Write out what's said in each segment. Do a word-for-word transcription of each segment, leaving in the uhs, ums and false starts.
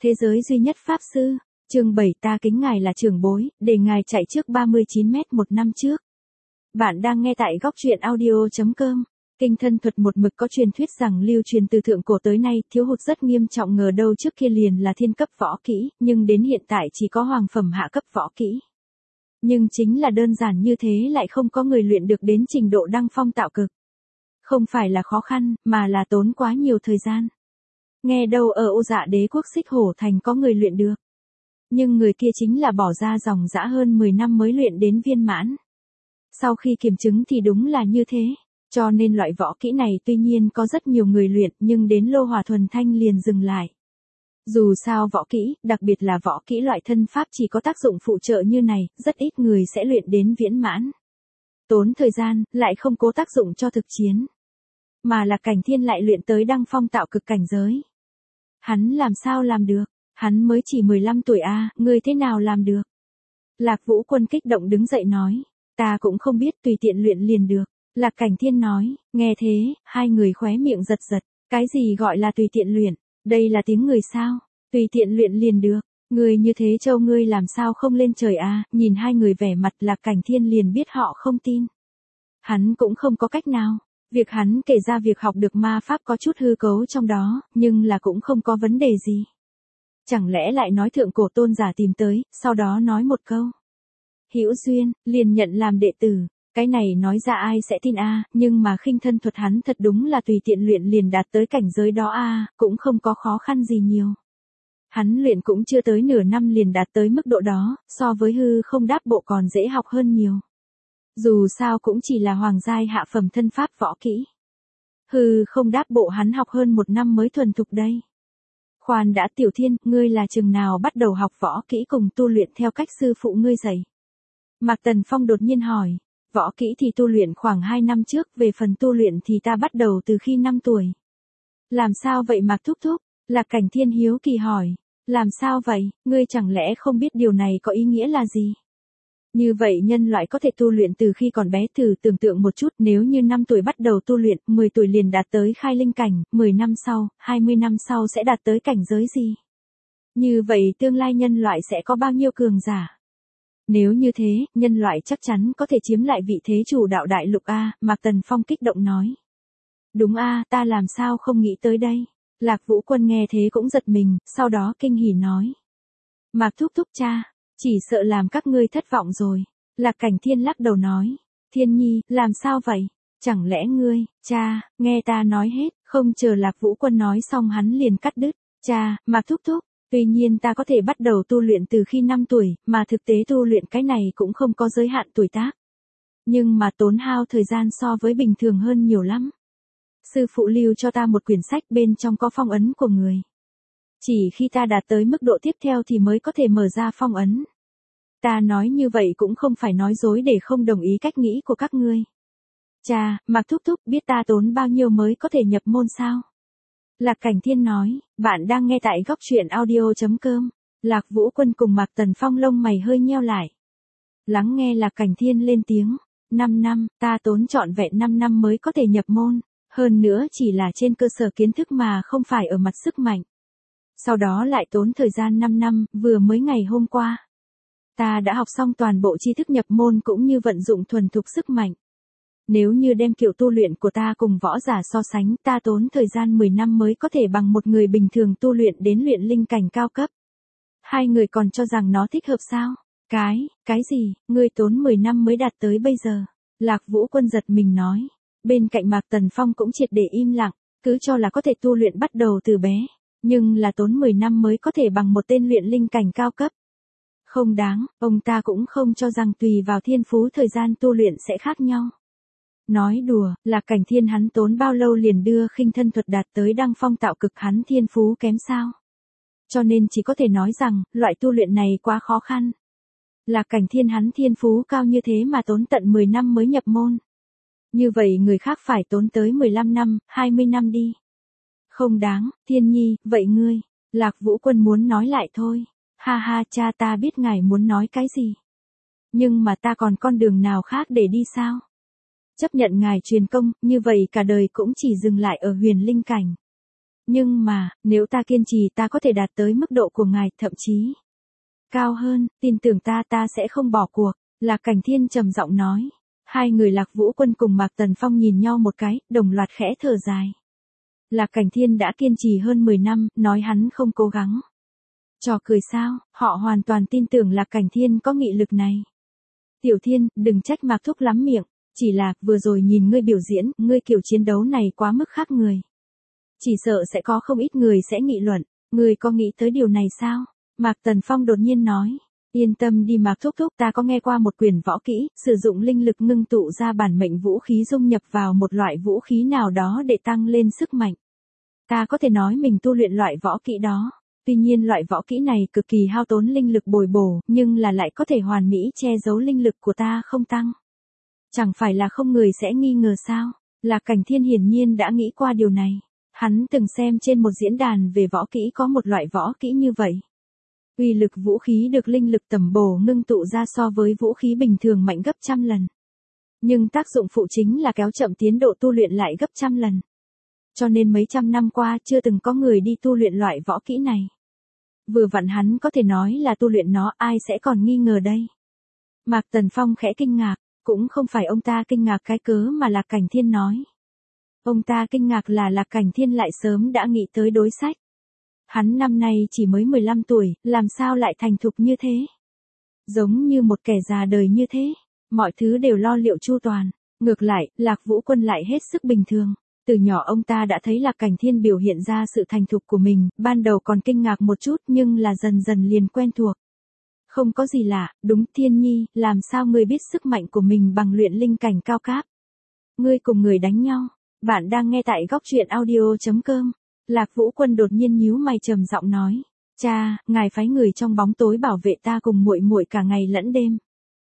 Thế giới duy nhất Pháp Sư, chương bảy ta kính ngài là trưởng bối, để ngài chạy trước ba mươi chín mét một năm trước. Bạn đang nghe tại góc truyện audio chấm com. Kinh thân thuật một mực có truyền thuyết rằng lưu truyền từ thượng cổ tới nay thiếu hụt rất nghiêm trọng, ngờ đâu trước kia liền là thiên cấp võ kỹ, nhưng đến hiện tại chỉ có hoàng phẩm hạ cấp võ kỹ. Nhưng chính là đơn giản như thế lại không có người luyện được đến trình độ đăng phong tạo cực. Không phải là khó khăn, mà là tốn quá nhiều thời gian. Nghe đâu ở Ô Dạ Đế quốc Xích Hổ Thành có người luyện được. Nhưng người kia chính là bỏ ra dòng dã hơn mười năm mới luyện đến viên mãn. Sau khi kiểm chứng thì đúng là như thế. Cho nên loại võ kỹ này tuy nhiên có rất nhiều người luyện nhưng đến Lô Hòa Thuần Thanh liền dừng lại. Dù sao võ kỹ, đặc biệt là võ kỹ loại thân pháp chỉ có tác dụng phụ trợ như này, rất ít người sẽ luyện đến viễn mãn. Tốn thời gian, lại không cố tác dụng cho thực chiến. Mà là Cảnh Thiên lại luyện tới đăng phong tạo cực cảnh giới. Hắn làm sao làm được? Hắn mới chỉ mười lăm tuổi a, à, ngươi thế nào làm được? Lạc Vũ Quân kích động đứng dậy nói, ta cũng không biết, tùy tiện luyện liền được. Lạc Cảnh Thiên nói, nghe thế, hai người khóe miệng giật giật, cái gì gọi là tùy tiện luyện, đây là tiếng người sao? Tùy tiện luyện liền được, người như thế châu ngươi làm sao không lên trời a? À? Nhìn hai người vẻ mặt Lạc Cảnh Thiên liền biết họ không tin. Hắn cũng không có cách nào. Việc hắn kể ra việc học được ma pháp có chút hư cấu trong đó, nhưng là cũng không có vấn đề gì. Chẳng lẽ lại nói thượng cổ tôn giả tìm tới, sau đó nói một câu. Hữu duyên, liền nhận làm đệ tử, cái này nói ra ai sẽ tin a? À, nhưng mà khinh thân thuật hắn thật đúng là tùy tiện luyện liền đạt tới cảnh giới đó a, à, cũng không có khó khăn gì nhiều. Hắn luyện cũng chưa tới nửa năm liền đạt tới mức độ đó, so với hư không đáp bộ còn dễ học hơn nhiều. Dù sao cũng chỉ là hoàng giai hạ phẩm thân pháp võ kỹ. Hừ, không đáp bộ hắn học hơn một năm mới thuần thục đây. Khoan đã, Tiểu Thiên, ngươi là chừng nào bắt đầu học võ kỹ cùng tu luyện theo cách sư phụ ngươi dạy? Mạc Tần Phong đột nhiên hỏi, võ kỹ thì tu luyện khoảng hai năm trước, về phần tu luyện thì ta bắt đầu từ khi năm tuổi. Làm sao vậy Mạc Thúc Thúc? Lạc Cảnh Thiên hiếu kỳ hỏi, làm sao vậy, ngươi chẳng lẽ không biết điều này có ý nghĩa là gì? Như vậy nhân loại có thể tu luyện từ khi còn bé, thử tưởng tượng một chút, nếu như năm tuổi bắt đầu tu luyện, mười tuổi liền đạt tới khai linh cảnh, mười năm sau, hai mươi năm sau sẽ đạt tới cảnh giới gì? Như vậy tương lai nhân loại sẽ có bao nhiêu cường giả? Nếu như thế, nhân loại chắc chắn có thể chiếm lại vị thế chủ đạo đại lục a, Mạc Tần Phong kích động nói. Đúng a, ta làm sao không nghĩ tới đây? Lạc Vũ Quân nghe thế cũng giật mình, sau đó kinh hỉ nói. Mạc Thúc Thúc cha. Chỉ sợ làm các ngươi thất vọng rồi. Lạc Cảnh Thiên lắc đầu nói. Thiên Nhi, làm sao vậy? Chẳng lẽ ngươi, cha, nghe ta nói hết, không chờ Lạc Vũ Quân nói xong hắn liền cắt đứt. Cha, Mạc Thúc Thúc, tuy nhiên ta có thể bắt đầu tu luyện từ khi năm tuổi, mà thực tế tu luyện cái này cũng không có giới hạn tuổi tác. Nhưng mà tốn hao thời gian so với bình thường hơn nhiều lắm. Sư phụ lưu cho ta một quyển sách bên trong có phong ấn của người. Chỉ khi ta đạt tới mức độ tiếp theo thì mới có thể mở ra phong ấn. Ta nói như vậy cũng không phải nói dối để không đồng ý cách nghĩ của các ngươi. Cha, Mạc Thúc Thúc biết ta tốn bao nhiêu mới có thể nhập môn sao? Lạc Cảnh Thiên nói, bạn đang nghe tại góc truyện audio chấm com. Lạc Vũ Quân cùng Mạc Tần Phong lông mày hơi nheo lại. Lắng nghe Lạc Cảnh Thiên lên tiếng, năm năm, ta tốn trọn vẹn năm năm mới có thể nhập môn, hơn nữa chỉ là trên cơ sở kiến thức mà không phải ở mặt sức mạnh. Sau đó lại tốn thời gian năm năm, vừa mới ngày hôm qua. Ta đã học xong toàn bộ tri thức nhập môn cũng như vận dụng thuần thục sức mạnh. Nếu như đem kiểu tu luyện của ta cùng võ giả so sánh, ta tốn thời gian mười năm mới có thể bằng một người bình thường tu luyện đến luyện linh cảnh cao cấp. Hai người còn cho rằng nó thích hợp sao? Cái, cái gì, ngươi tốn mười năm mới đạt tới bây giờ? Lạc Vũ Quân giật mình nói. Bên cạnh Mạc Tần Phong cũng triệt để im lặng, cứ cho là có thể tu luyện bắt đầu từ bé. Nhưng là tốn mười năm mới có thể bằng một tên luyện linh cảnh cao cấp. Không đáng, ông ta cũng không cho rằng tùy vào thiên phú thời gian tu luyện sẽ khác nhau. Nói đùa, Lạc Cảnh Thiên hắn tốn bao lâu liền đưa khinh thân thuật đạt tới đăng phong tạo cực, hắn thiên phú kém sao? Cho nên chỉ có thể nói rằng, loại tu luyện này quá khó khăn. Lạc Cảnh Thiên hắn thiên phú cao như thế mà tốn tận mười năm mới nhập môn. Như vậy người khác phải tốn tới mười lăm năm, hai mươi năm đi. Không đáng, Thiên Nhi, vậy ngươi, Lạc Vũ Quân muốn nói lại thôi. Ha ha, cha, ta biết ngài muốn nói cái gì. Nhưng mà ta còn con đường nào khác để đi sao? Chấp nhận ngài truyền công, như vậy cả đời cũng chỉ dừng lại ở huyền linh cảnh. Nhưng mà, nếu ta kiên trì ta có thể đạt tới mức độ của ngài, thậm chí cao hơn, tin tưởng ta ta sẽ không bỏ cuộc, Lạc Cảnh Thiên trầm giọng nói. Hai người Lạc Vũ Quân cùng Mạc Tần Phong nhìn nhau một cái, đồng loạt khẽ thở dài. Lạc Cảnh Thiên đã kiên trì hơn mười năm, nói hắn không cố gắng. Trò cười sao, họ hoàn toàn tin tưởng Lạc Cảnh Thiên có nghị lực này. Tiểu Thiên, đừng trách Mạc Thúc lắm miệng, chỉ là, vừa rồi nhìn ngươi biểu diễn, ngươi kiểu chiến đấu này quá mức khác người. Chỉ sợ sẽ có không ít người sẽ nghị luận, ngươi có nghĩ tới điều này sao? Mạc Tần Phong đột nhiên nói. Yên tâm đi Mạc Thúc Thúc, ta có nghe qua một quyền võ kỹ, sử dụng linh lực ngưng tụ ra bản mệnh vũ khí dung nhập vào một loại vũ khí nào đó để tăng lên sức mạnh. Ta có thể nói mình tu luyện loại võ kỹ đó. Tuy nhiên loại võ kỹ này cực kỳ hao tốn linh lực bồi bổ, nhưng là lại có thể hoàn mỹ che giấu linh lực của ta không tăng. Chẳng phải là không người sẽ nghi ngờ sao? Lạc Cảnh Thiên hiển nhiên đã nghĩ qua điều này. Hắn từng xem trên một diễn đàn về võ kỹ có một loại võ kỹ như vậy. Uy lực vũ khí được linh lực tầm bổ ngưng tụ ra so với vũ khí bình thường mạnh gấp trăm lần. Nhưng tác dụng phụ chính là kéo chậm tiến độ tu luyện lại gấp trăm lần. Cho nên mấy trăm năm qua chưa từng có người đi tu luyện loại võ kỹ này. Vừa vặn hắn có thể nói là tu luyện nó, ai sẽ còn nghi ngờ đây. Mạc Tần Phong khẽ kinh ngạc, cũng không phải ông ta kinh ngạc cái cớ mà Lạc Cảnh Thiên nói. Ông ta kinh ngạc là Lạc Cảnh Thiên lại sớm đã nghĩ tới đối sách. Hắn năm nay chỉ mới mười lăm tuổi, làm sao lại thành thục như thế? Giống như một kẻ già đời như thế, mọi thứ đều lo liệu chu toàn. Ngược lại, Lạc Vũ Quân lại hết sức bình thường. Từ nhỏ ông ta đã thấy Lạc Cảnh Thiên biểu hiện ra sự thành thục của mình, ban đầu còn kinh ngạc một chút nhưng là dần dần liền quen thuộc. Không có gì lạ, đúng Thiên Nhi, làm sao ngươi biết sức mạnh của mình bằng luyện linh cảnh cao cấp? Ngươi cùng người đánh nhau, bạn đang nghe tại góc truyện audio chấm com. Lạc Vũ Quân đột nhiên nhíu mày trầm giọng nói, cha, ngài phái người trong bóng tối bảo vệ ta cùng muội muội cả ngày lẫn đêm.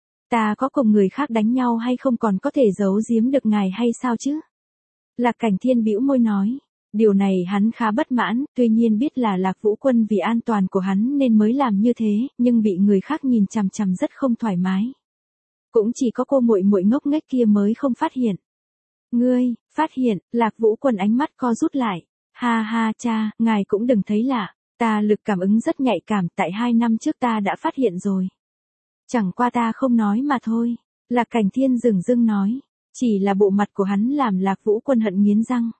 Ta có cùng người khác đánh nhau hay không còn có thể giấu giếm được ngài hay sao chứ? Lạc Cảnh Thiên bĩu môi nói, điều này hắn khá bất mãn, tuy nhiên biết là Lạc Vũ Quân vì an toàn của hắn nên mới làm như thế, nhưng bị người khác nhìn chằm chằm rất không thoải mái. Cũng chỉ có cô muội muội ngốc nghếch kia mới không phát hiện. Ngươi, phát hiện, Lạc Vũ Quân ánh mắt co rút lại. Ha ha cha, ngài cũng đừng thấy lạ, ta lực cảm ứng rất nhạy cảm, tại hai năm trước ta đã phát hiện rồi. Chẳng qua ta không nói mà thôi. Lạc Cảnh Thiên dửng dưng nói, chỉ là bộ mặt của hắn làm Lạc Vũ Quân hận nghiến răng.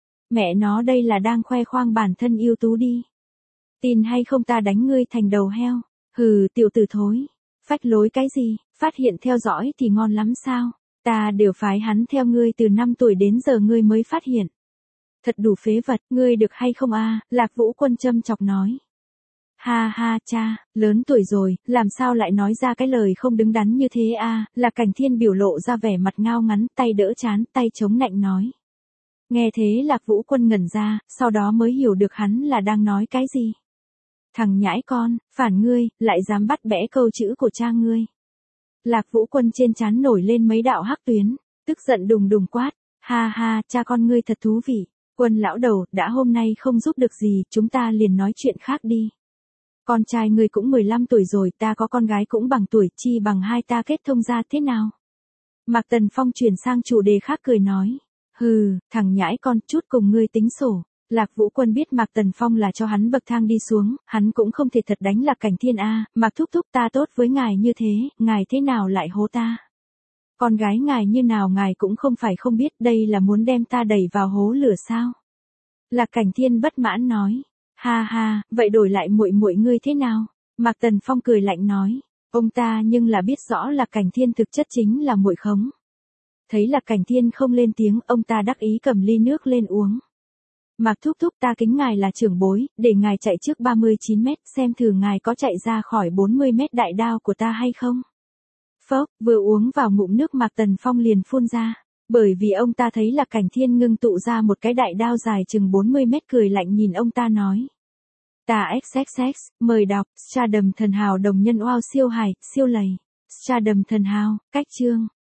Mẹ nó đây là đang khoe khoang bản thân yêu tú đi. Tin hay không ta đánh ngươi thành đầu heo. Hừ, tiểu tử thối. Phách lối cái gì, phát hiện theo dõi thì ngon lắm sao? Ta đều phái hắn theo ngươi từ năm tuổi đến giờ ngươi mới phát hiện. Thật đủ phế vật, ngươi được hay không a? Lạc Vũ Quân châm chọc nói. Ha ha cha, lớn tuổi rồi, làm sao lại nói ra cái lời không đứng đắn như thế a? Lạc Cảnh Thiên biểu lộ ra vẻ mặt ngao ngắn, tay đỡ trán, tay chống nạnh nói. Nghe thế Lạc Vũ Quân ngẩn ra, sau đó mới hiểu được hắn là đang nói cái gì. Thằng nhãi con, phản ngươi, lại dám bắt bẽ câu chữ của cha ngươi. Lạc Vũ Quân trên trán nổi lên mấy đạo hắc tuyến, tức giận đùng đùng quát. Ha ha, cha con ngươi thật thú vị. Quân lão đầu, đã hôm nay không giúp được gì, chúng ta liền nói chuyện khác đi. Con trai ngươi cũng mười lăm tuổi rồi, ta có con gái cũng bằng tuổi, chi bằng hai ta kết thông ra thế nào? Mạc Tần Phong chuyển sang chủ đề khác cười nói. Hừ, thằng nhãi con, chút cùng ngươi tính sổ. Lạc Vũ Quân biết Mạc Tần Phong là cho hắn bậc thang đi xuống, hắn cũng không thể thật đánh Lạc Cảnh Thiên a. Mạc thúc thúc, ta tốt với ngài như thế, ngài thế nào lại hố ta? Con gái ngài như nào ngài cũng không phải không biết, đây là muốn đem ta đẩy vào hố lửa sao? Lạc Cảnh Thiên bất mãn nói. Ha ha, vậy đổi lại muội muội ngươi thế nào? Mạc Tần Phong cười lạnh nói. Ông ta nhưng là biết rõ Lạc Cảnh Thiên thực chất chính là muội khống. Thấy Lạc Cảnh Thiên không lên tiếng, ông ta đắc ý cầm ly nước lên uống. Mạc thúc thúc, ta kính ngài là trưởng bối, để ngài chạy trước ba mươi chín mét, xem thử ngài có chạy ra khỏi bốn mươi mét đại đao của ta hay không? Phốc, vừa uống vào ngụm nước Mạc Tần Phong liền phun ra, bởi vì ông ta thấy Lạc Cảnh Thiên ngưng tụ ra một cái đại đao dài chừng bốn mươi mét, cười lạnh nhìn ông ta nói. Ta ích ích ích, mời đọc, Stardom thần hào đồng nhân oao siêu hài, siêu lầy. Stardom thần hào, cách chương.